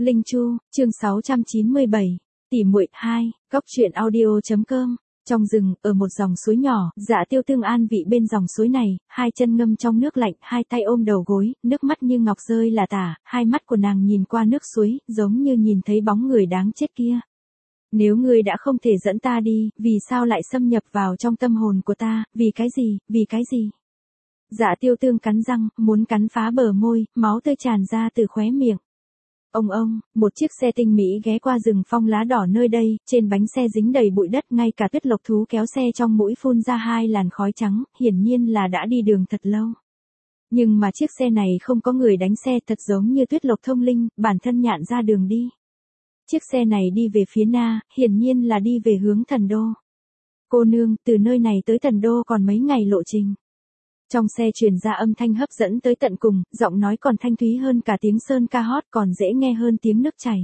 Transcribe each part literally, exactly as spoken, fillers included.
Linh Chu, chương sáu trăm chín mươi bảy, tỉ muội hai, góc truyện audio chấm com. Trong rừng, ở một dòng suối nhỏ, Dạ Tiêu Tương an vị bên dòng suối này, hai chân ngâm trong nước lạnh, hai tay ôm đầu gối, nước mắt như ngọc rơi là tả, hai mắt của nàng nhìn qua nước suối, giống như nhìn thấy bóng người đáng chết kia. Nếu ngươi đã không thể dẫn ta đi, vì sao lại xâm nhập vào trong tâm hồn của ta, vì cái gì, vì cái gì? Dạ Tiêu Tương cắn răng, muốn cắn phá bờ môi, máu tươi tràn ra từ khóe miệng. Ông ông, một chiếc xe tinh mỹ ghé qua rừng phong lá đỏ nơi đây, trên bánh xe dính đầy bụi đất, ngay cả Tuyết Lộc thú kéo xe trong mũi phun ra hai làn khói trắng, hiển nhiên là đã đi đường thật lâu. Nhưng mà chiếc xe này không có người đánh xe, thật giống như Tuyết Lộc thông linh, bản thân nhạn ra đường đi. Chiếc xe này đi về phía na, hiển nhiên là đi về hướng Thần Đô. Cô nương, từ nơi này tới Thần Đô còn mấy ngày lộ trình. Trong xe truyền ra âm thanh hấp dẫn tới tận cùng, giọng nói còn thanh thúy hơn cả tiếng sơn ca hót, còn dễ nghe hơn tiếng nước chảy.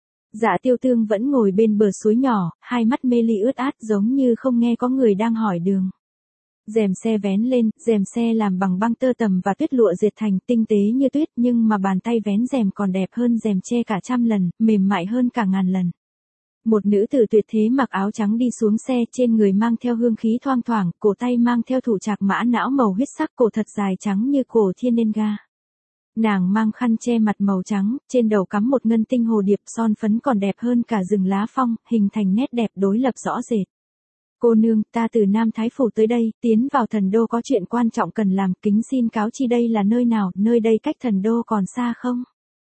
Dạ Tiêu Tương vẫn ngồi bên bờ suối nhỏ, hai mắt mê ly ướt át giống như không nghe có người đang hỏi đường. Rèm xe vén lên, rèm xe làm bằng băng tơ tằm và tuyết lụa dệt thành, tinh tế như tuyết, nhưng mà bàn tay vén rèm còn đẹp hơn rèm che cả trăm lần, mềm mại hơn cả ngàn lần. Một nữ tử tuyệt thế mặc áo trắng đi xuống xe, trên người mang theo hương khí thoang thoảng, cổ tay mang theo thủ trạc mã não màu huyết sắc, cổ thật dài trắng như cổ thiên nên ga. Nàng mang khăn che mặt màu trắng, trên đầu cắm một ngân tinh hồ điệp, son phấn còn đẹp hơn cả rừng lá phong, hình thành nét đẹp đối lập rõ rệt. Cô nương, ta từ Nam Thái Phủ tới đây, tiến vào Thần Đô có chuyện quan trọng cần làm, kính xin cáo chi đây là nơi nào, nơi đây cách Thần Đô còn xa không?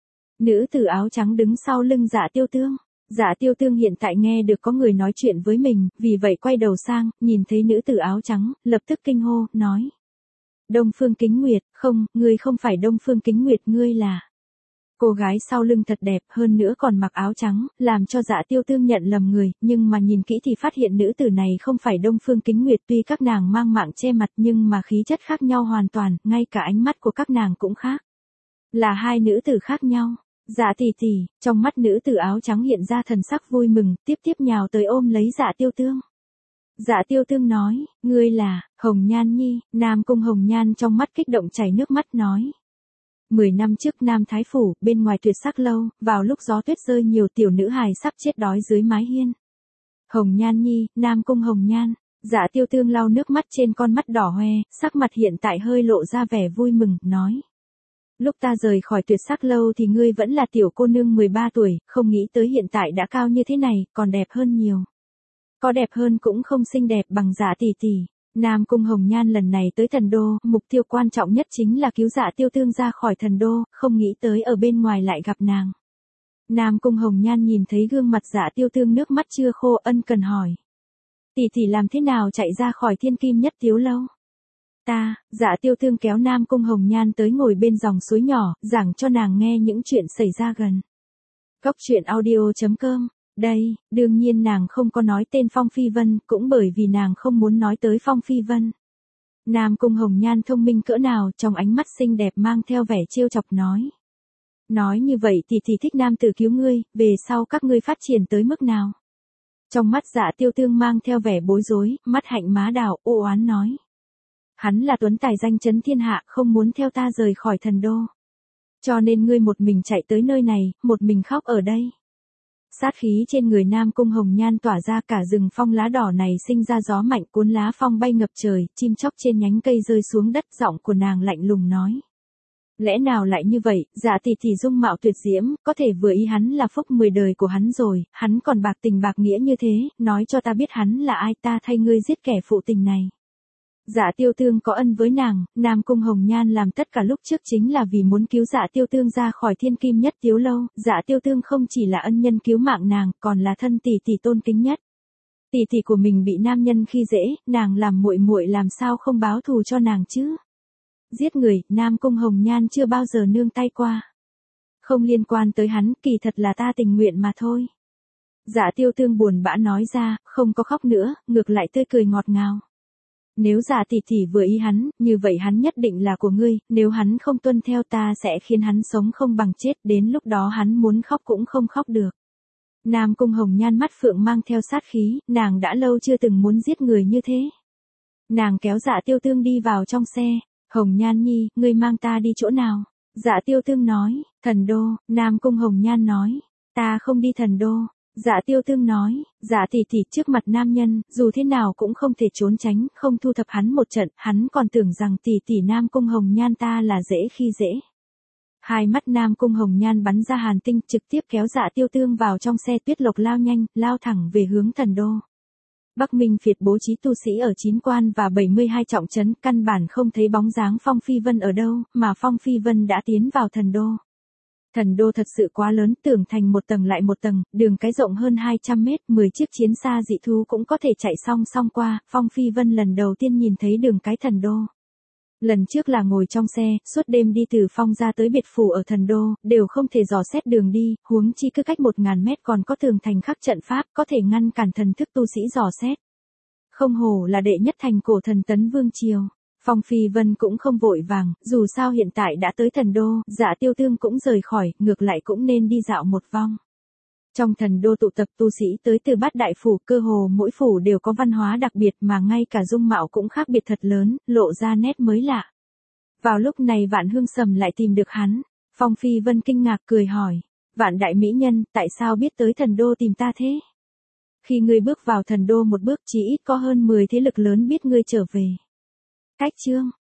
Nữ tử áo trắng đứng sau lưng Dạ Tiêu Tương. Dạ Tiêu Tương hiện tại nghe được có người nói chuyện với mình, vì vậy quay đầu sang, nhìn thấy nữ tử áo trắng, lập tức kinh hô, nói. Đông Phương Kính Nguyệt, không, ngươi không phải Đông Phương Kính Nguyệt, ngươi là... Cô gái sau lưng thật đẹp, hơn nữa còn mặc áo trắng, làm cho Dạ Tiêu Tương nhận lầm người, nhưng mà nhìn kỹ thì phát hiện nữ tử này không phải Đông Phương Kính Nguyệt, tuy các nàng mang mạng che mặt nhưng mà khí chất khác nhau hoàn toàn, ngay cả ánh mắt của các nàng cũng khác. Là hai nữ tử khác nhau. Dạ tỷ tỷ, trong mắt nữ tử áo trắng hiện ra thần sắc vui mừng, tiếp tiếp nhào tới ôm lấy Dạ Tiêu Tương. Dạ Tiêu Tương nói, ngươi là, Hồng Nhan Nhi, Nam Cung Hồng Nhan trong mắt kích động chảy nước mắt nói. Mười năm trước Nam Thái Phủ, bên ngoài tuyệt sắc lâu, vào lúc gió tuyết rơi nhiều tiểu nữ hài sắp chết đói dưới mái hiên. Hồng Nhan Nhi, Nam Cung Hồng Nhan, Dạ Tiêu Tương lau nước mắt trên con mắt đỏ hoe, sắc mặt hiện tại hơi lộ ra vẻ vui mừng, nói. Lúc ta rời khỏi tuyệt sắc lâu thì ngươi vẫn là tiểu cô nương mười ba tuổi, không nghĩ tới hiện tại đã cao như thế này, còn đẹp hơn nhiều. Có đẹp hơn cũng không xinh đẹp bằng Dạ tỷ tỷ. Nam Cung Hồng Nhan lần này tới Thần Đô, mục tiêu quan trọng nhất chính là cứu Dạ Tiêu Tương ra khỏi Thần Đô, không nghĩ tới ở bên ngoài lại gặp nàng. Nam Cung Hồng Nhan nhìn thấy gương mặt Dạ Tiêu Tương nước mắt chưa khô, ân cần hỏi. Tỷ tỷ làm thế nào chạy ra khỏi Thiên Kim Nhất Tiếu lâu? Ta, Dạ Tiêu Tương kéo Nam Cung Hồng Nhan tới ngồi bên dòng suối nhỏ, giảng cho nàng nghe những chuyện xảy ra gần. Góc truyện audio chấm com. Đây, đương nhiên nàng không có nói tên Phong Phi Vân, cũng bởi vì nàng không muốn nói tới Phong Phi Vân. Nam Cung Hồng Nhan thông minh cỡ nào, trong ánh mắt xinh đẹp mang theo vẻ trêu chọc nói. Nói như vậy thì thì thích nam tử cứu ngươi, về sau các ngươi phát triển tới mức nào? Trong mắt Dạ Tiêu Tương mang theo vẻ bối rối, mắt hạnh má đào, ô oán nói. Hắn là tuấn tài danh chấn thiên hạ, không muốn theo ta rời khỏi Thần Đô. Cho nên ngươi một mình chạy tới nơi này, một mình khóc ở đây. Sát khí trên người Nam Cung Hồng Nhan tỏa ra, cả rừng phong lá đỏ này sinh ra gió mạnh cuốn lá phong bay ngập trời, chim chóc trên nhánh cây rơi xuống đất, giọng của nàng lạnh lùng nói. Lẽ nào lại như vậy, Dạ tỷ tỷ dung mạo tuyệt diễm, có thể vừa ý hắn là phúc mười đời của hắn rồi, hắn còn bạc tình bạc nghĩa như thế, nói cho ta biết hắn là ai, ta thay ngươi giết kẻ phụ tình này. Dạ Tiêu Tương có ân với nàng, Nam Cung Hồng Nhan làm tất cả lúc trước chính là vì muốn cứu Dạ Tiêu Tương ra khỏi Thiên Kim Nhất Tiếu lâu, Dạ Tiêu Tương không chỉ là ân nhân cứu mạng nàng, còn là thân tỷ tỷ tôn kính nhất. Tỷ tỷ của mình bị nam nhân khi dễ, nàng làm muội muội làm sao không báo thù cho nàng chứ? Giết người, Nam Cung Hồng Nhan chưa bao giờ nương tay qua. Không liên quan tới hắn, kỳ thật là ta tình nguyện mà thôi. Dạ Tiêu Tương buồn bã nói ra, không có khóc nữa, ngược lại tươi cười ngọt ngào. Nếu Dạ tỷ tỷ vừa ý hắn, như vậy hắn nhất định là của ngươi, nếu hắn không tuân theo ta sẽ khiến hắn sống không bằng chết, đến lúc đó hắn muốn khóc cũng không khóc được. Nam Cung Hồng Nhan mắt phượng mang theo sát khí, nàng đã lâu chưa từng muốn giết người như thế. Nàng kéo Dạ Tiêu Tương đi vào trong xe, Hồng Nhan Nhi, ngươi mang ta đi chỗ nào? Dạ Tiêu Tương nói, thần đô. Nam Cung Hồng Nhan nói, ta không đi thần đô. Dạ Tiêu Tương nói, dạ tỷ tỷ trước mặt nam nhân, dù thế nào cũng không thể trốn tránh, không thu thập hắn một trận, hắn còn tưởng rằng tỷ tỷ Nam Cung Hồng Nhan ta là dễ khi dễ. Hai mắt Nam Cung Hồng Nhan bắn ra hàn tinh, trực tiếp kéo Dạ Tiêu Tương vào trong xe. Tuyết Lộc lao nhanh, lao thẳng về hướng thần đô. Bắc Minh Phiệt bố trí tu sĩ ở chín quan và bảy mươi hai trọng trấn, căn bản không thấy bóng dáng Phong Phi Vân ở đâu, mà Phong Phi Vân đã tiến vào thần đô. Thần đô thật sự quá lớn, tưởng thành một tầng lại một tầng, đường cái rộng hơn hai trăm mét, mười chiếc chiến xa dị thú cũng có thể chạy song song qua. Phong Phi Vân lần đầu tiên nhìn thấy đường cái thần đô. Lần trước là ngồi trong xe, suốt đêm đi từ Phong ra tới biệt phủ ở thần đô, đều không thể dò xét đường đi, huống chi cứ cách một ngàn mét còn có tường thành khắc trận pháp, có thể ngăn cản thần thức tu sĩ dò xét. Không hổ là đệ nhất thành cổ thần Tấn Vương Triều. Phong Phi Vân cũng không vội vàng, dù sao hiện tại đã tới thần đô, Dạ Tiêu Tương cũng rời khỏi, ngược lại cũng nên đi dạo một vòng. Trong thần đô tụ tập tu sĩ tới từ bát đại phủ, cơ hồ mỗi phủ đều có văn hóa đặc biệt mà ngay cả dung mạo cũng khác biệt thật lớn, lộ ra nét mới lạ. Vào lúc này Vạn Hương Sầm lại tìm được hắn. Phong Phi Vân kinh ngạc cười hỏi, Vạn đại mỹ nhân, tại sao biết tới thần đô tìm ta thế? Khi ngươi bước vào thần đô một bước, chỉ ít có hơn mười thế lực lớn biết ngươi trở về. Cách chương